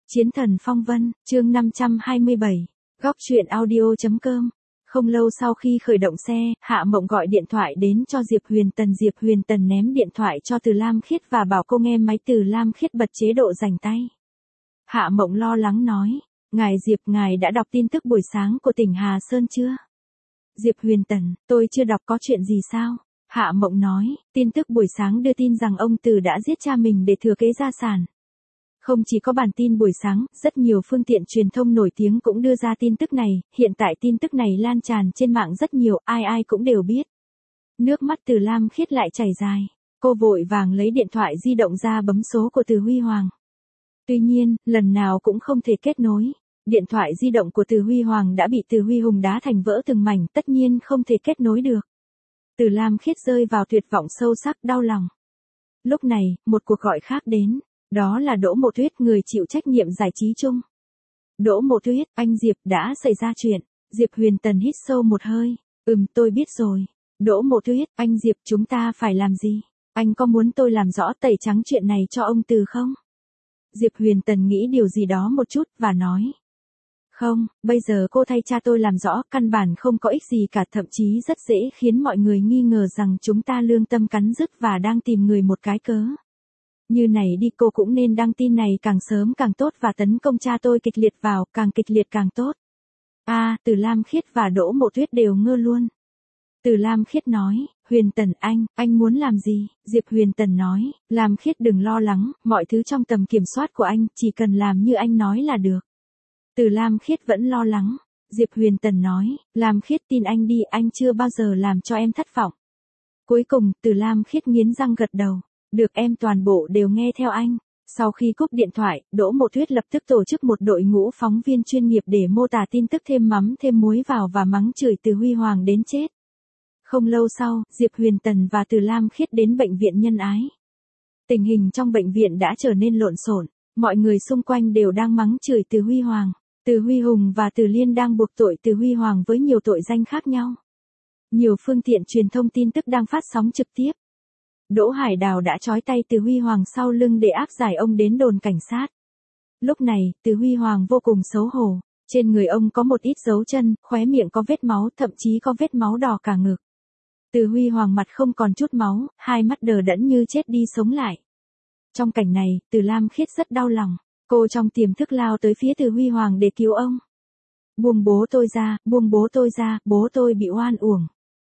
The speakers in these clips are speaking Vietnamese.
Chiến thần phong vân, chương 527, góc truyện audio.com. Không lâu sau khi khởi động xe, Hạ Mộng gọi điện thoại đến cho Diệp Huyền Tần. Diệp Huyền Tần ném điện thoại cho Từ Lam Khiết và bảo cô nghe máy. Từ Lam Khiết bật chế độ rảnh tay. Hạ Mộng lo lắng nói, ngài Diệp, ngài đã đọc tin tức buổi sáng của tỉnh Hà Sơn chưa? Diệp Huyền Tần, tôi chưa đọc, có chuyện gì sao? Hạ Mộng nói, tin tức buổi sáng đưa tin rằng ông Từ đã giết cha mình để thừa kế gia sản. Không chỉ có bản tin buổi sáng, rất nhiều phương tiện truyền thông nổi tiếng cũng đưa ra tin tức này, hiện tại tin tức này lan tràn trên mạng rất nhiều, ai ai cũng đều biết. Nước mắt Từ Lam Khiết lại chảy dài, cô vội vàng lấy điện thoại di động ra bấm số của Từ Huy Hoàng. Tuy nhiên, lần nào cũng không thể kết nối. Điện thoại di động của Từ Huy Hoàng đã bị Từ Huy Hùng đá thành vỡ từng mảnh, tất nhiên không thể kết nối được. Từ Lam Khiết rơi vào tuyệt vọng sâu sắc, đau lòng. Lúc này, một cuộc gọi khác đến. Đó là Đỗ Mộ Tuyết, người chịu trách nhiệm giải trí chung. Đỗ Mộ Tuyết, anh Diệp, đã xảy ra chuyện. Diệp Huyền Tần hít sâu một hơi. Tôi biết rồi. Đỗ Mộ Tuyết, anh Diệp, chúng ta phải làm gì? Anh có muốn tôi làm rõ tẩy trắng chuyện này cho ông Từ không? Diệp Huyền Tần nghĩ điều gì đó một chút, và nói. Không, bây giờ cô thay cha tôi làm rõ, căn bản không có ích gì cả, thậm chí rất dễ khiến mọi người nghi ngờ rằng chúng ta lương tâm cắn rứt và đang tìm người một cái cớ. Như này đi, cô cũng nên đăng tin này càng sớm càng tốt và tấn công cha tôi kịch liệt vào, càng kịch liệt càng tốt. Từ Lam Khiết và Đỗ Mộ Tuyết đều ngơ luôn. Từ Lam Khiết nói, Huyền Tần anh muốn làm gì? Diệp Huyền Tần nói, Lam Khiết đừng lo lắng, mọi thứ trong tầm kiểm soát của anh, chỉ cần làm như anh nói là được. Từ Lam Khiết vẫn lo lắng. Diệp Huyền Tần nói, Lam Khiết tin anh đi, anh chưa bao giờ làm cho em thất vọng. Cuối cùng, Từ Lam Khiết nghiến răng gật đầu. Được, em toàn bộ đều nghe theo anh. Sau khi cúp điện thoại, Đỗ Mộ Tuyết lập tức tổ chức một đội ngũ phóng viên chuyên nghiệp để mô tả tin tức, thêm mắm thêm muối vào và mắng chửi Từ Huy Hoàng đến chết. Không lâu sau, Diệp Huyền Tần và Từ Lam Khiết đến bệnh viện Nhân Ái. Tình hình trong bệnh viện đã trở nên lộn xộn, mọi người xung quanh đều đang mắng chửi Từ Huy Hoàng. Từ Huy Hùng và Từ Liên đang buộc tội Từ Huy Hoàng với nhiều tội danh khác nhau. Nhiều phương tiện truyền thông tin tức đang phát sóng trực tiếp. Đỗ Hải Đào đã trói tay Từ Huy Hoàng sau lưng để áp giải ông đến đồn cảnh sát. Lúc này, Từ Huy Hoàng vô cùng xấu hổ. Trên người ông có một ít dấu chân, khóe miệng có vết máu, thậm chí có vết máu đỏ cả ngực. Từ Huy Hoàng mặt không còn chút máu, hai mắt đờ đẫn như chết đi sống lại. Trong cảnh này, Từ Lam Khiết rất đau lòng. Cô trong tiềm thức lao tới phía Từ Huy Hoàng để cứu ông. Buông bố tôi ra, buông bố tôi ra, bố tôi bị oan uổng.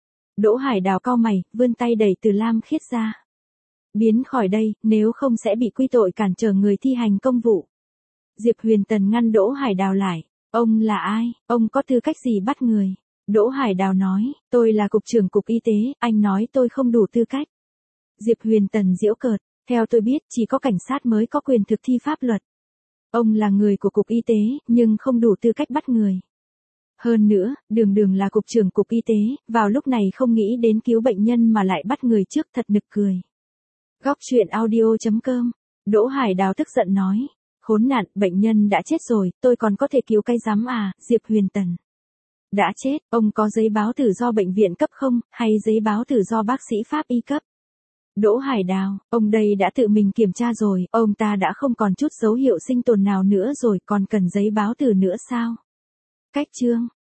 Đỗ Hải Đào cau mày, vươn tay đẩy Từ Lam Khiết ra. Biến khỏi đây, nếu không sẽ bị quy tội cản trở người thi hành công vụ. Diệp Huyền Tần ngăn Đỗ Hải Đào lại. Ông là ai? Ông có tư cách gì bắt người? Đỗ Hải Đào nói, tôi là cục trưởng cục y tế, anh nói tôi không đủ tư cách. Diệp Huyền Tần giễu cợt, theo tôi biết chỉ có cảnh sát mới có quyền thực thi pháp luật. Ông là người của cục y tế, nhưng không đủ tư cách bắt người. Hơn nữa, Đường là cục trưởng cục y tế, vào lúc này không nghĩ đến cứu bệnh nhân mà lại bắt người trước, thật nực cười. Góc truyện audio.com. Đỗ Hải Đào tức giận nói, khốn nạn, bệnh nhân đã chết rồi, tôi còn có thể cứu cái rắm à? Diệp Huyền Tần. Đã chết, ông có giấy báo tử do bệnh viện cấp không, hay giấy báo tử do bác sĩ pháp y cấp? Đỗ Hải Đào, ông đây đã tự mình kiểm tra rồi, ông ta đã không còn chút dấu hiệu sinh tồn nào nữa rồi, còn cần giấy báo tử nữa sao? Cách chương.